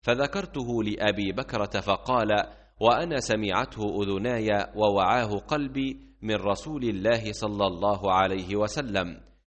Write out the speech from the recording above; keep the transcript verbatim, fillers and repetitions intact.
فذكرته لأبي بكرة فقال: وأنا سمعته أذناي ووعاه قلبي من رسول الله صلى الله عليه وسلم،